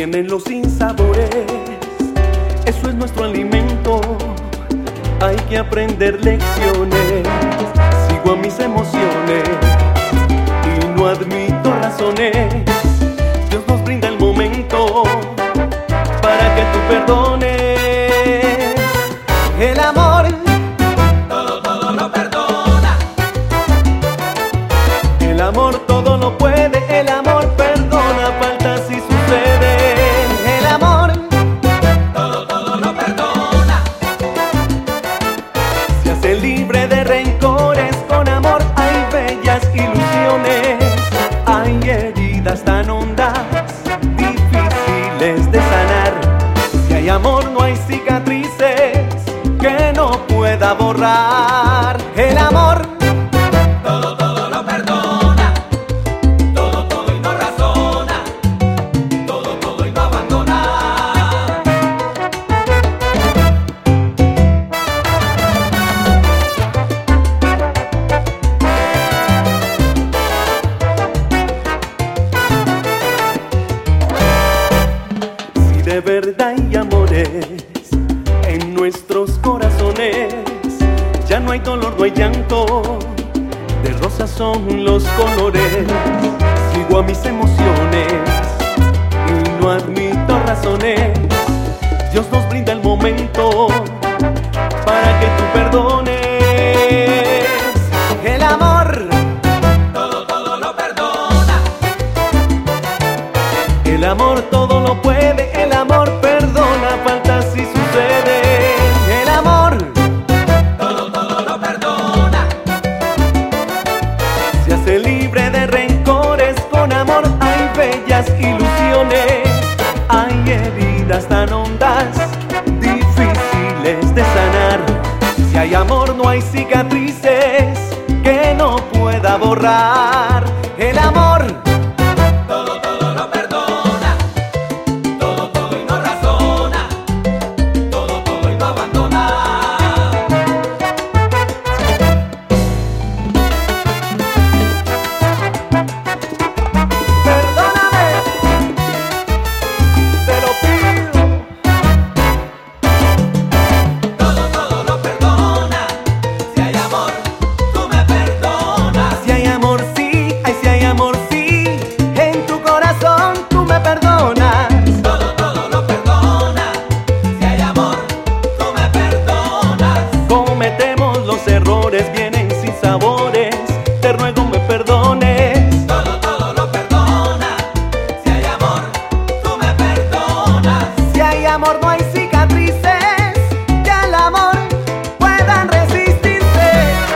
vienen los sinsabores, eso es nuestro alimento. Hay que aprender lecciones. Sigo a mis emociones y no admito razones. Dios nos brinda el momento para que tú perdones. El amor todo lo perdona. el amor todo lo puede. El amor perdona faltas si suceden. El amor Todo lo perdona. se hace libre de rencores. Con amor hay bellas ilusiones. Hay heridas tan hondas, difíciles de sanar. Si hay amor no hay cicatrices que no pueda borrar. El amor Todo lo perdona. Todo y no razona. Todo y no abandona. Si de verdad hay amores en nuestros corazones, ya no hay dolor, no hay llanto, de rosas son los colores. Sigo a mis emociones y no admito razones. Dios nos brinda el momento para que tú perdones. El amor Todo lo perdona. el amor todo lo puede. El amor perdona faltas si sucede. El amor Todo lo perdona. se hace libre de rencores. Con amor hay bellas ilusiones. Hay heridas tan hondas, difíciles de sanar. Si hay amor no hay cicatrices que no pueda borrar. El amor Todo lo perdona. Todo y no razona. Todo y no abandona. perdóname, te lo pido. Todo lo perdona. Si hay amor, tú me perdonas. Si hay amor sí, ay si hay amor sí, en tu corazón tú me perdonas. Todo lo perdona. Si hay amor, tú me perdonas. Cometemos los errores, vienen sin sabores, te ruego me perdones. Todo lo perdona. Si hay amor, tú me perdonas. Si hay amor no hay cicatrices que al amor puedan resistirse.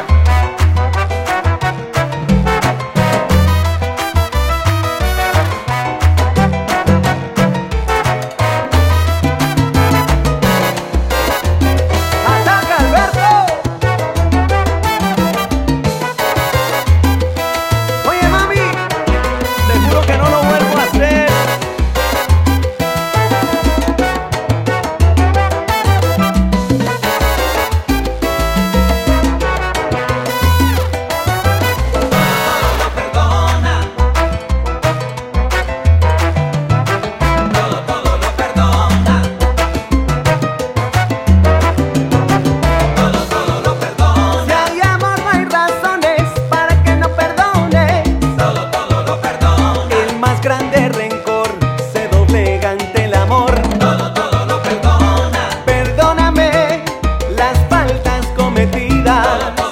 ¡Ataca, Alberto! Oye, mami, te juro que no lo vuelvo a hacer. Lo perdona. Todo lo perdona. Todo lo perdona. Si hay amor no hay razones para que no perdones. Todo lo perdona. El más grande rencor se doblega ante el amor. Todo lo perdona. Perdóname las faltas cometidas.